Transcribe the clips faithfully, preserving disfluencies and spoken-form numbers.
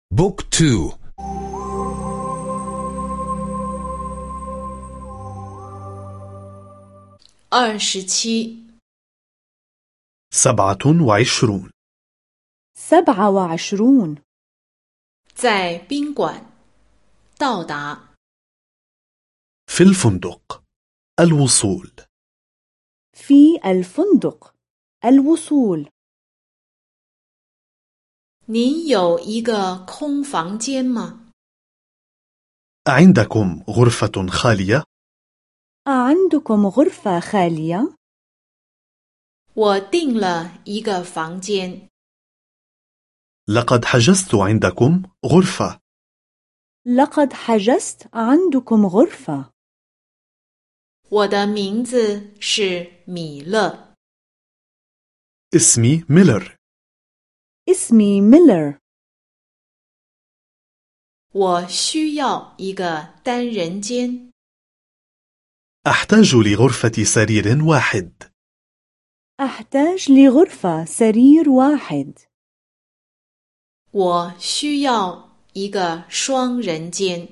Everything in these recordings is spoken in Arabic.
بوك تو. أرشتي سبعة وعشرون. سبعة وعشرون. 在宾馆到达 في الفندق. الوصول. في الفندق. الوصول. 您有一个空房间吗？ عندكم غرفة خالية؟ أعندكم غرفة خالية؟ 我订了一个房间。 لقد حجزت عندكم غرفة. لقد حجزت عندكم غرفة. 我的名字是米勒。 اسمي ميلر. اسمي ميلر. 我需要一个单人间。 أحتاج لغرفة سرير واحد. أحتاج لغرفة سرير واحد. 我需要一个双人间。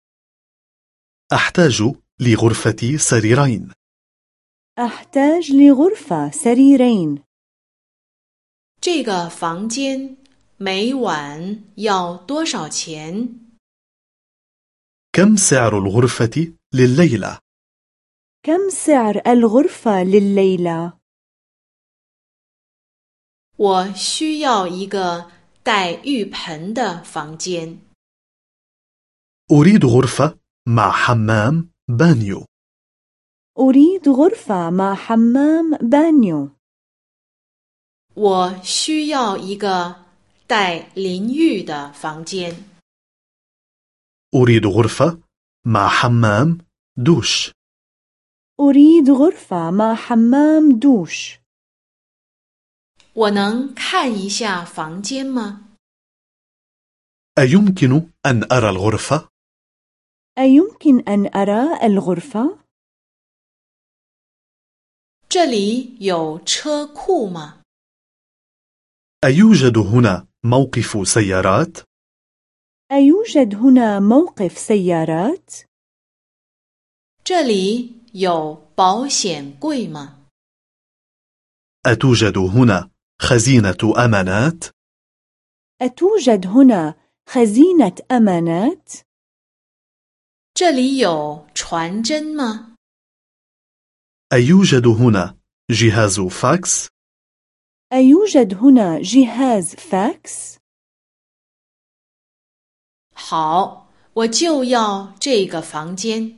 أحتاج لغرفة سريرين. أحتاج لغرفة سريرين. 这个房间每晚要多少钱？ كم سعر الغرفة لليلة؟ كم سعر الغرفة لليلة؟ 我需要一个带浴盆的房间。 أريد غرفة مع حمام بانيو. أريد غرفة مع حمام بانيو. 我需要一个带淋浴的房间。 أريد غرفة مع حمام دوش. أريد غرفة مع حمام دوش. 我能看一下房间吗？ أيمكن أن أرى الغرفة؟ أيمكن أن أرى الغرفة؟ 这里有车库吗？ أيوجد هنا موقف سيارات؟ أيوجد هنا موقف سيارات؟ 这里有保险柜吗？ أتوجد هنا خزينة أمانات؟ أتوجد هنا خزينة أمانات؟ 这里有传真吗？ أيوجد هنا جهاز فاكس؟ أيوجد هنا جهاز فاكس؟ 好，我就要这个房间。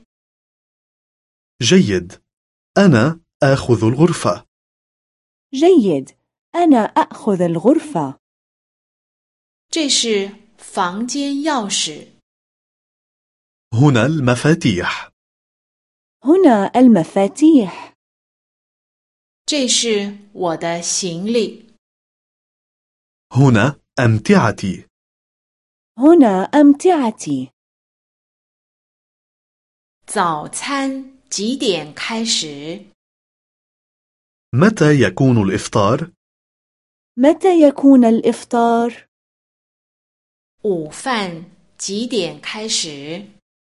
جيد. أنا آخذ الغرفة. جيد. أنا أأخذ الغرفة. 这是房间钥匙。 هنا المفاتيح. هنا المفاتيح. 这是我的行李。 هنا أمتعتي. هنا أمتعتي. 早餐几点开始？ متى يكون الإفطار؟ متى يكون الإفطار؟ 午饭几点开始？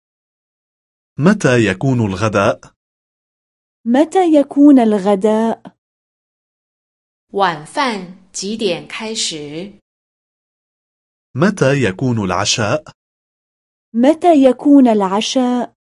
متى يكون الغداء؟ متى يكون الغداء؟ 晚饭几点开始？ متى يكون العشاء؟ متى يكون العشاء؟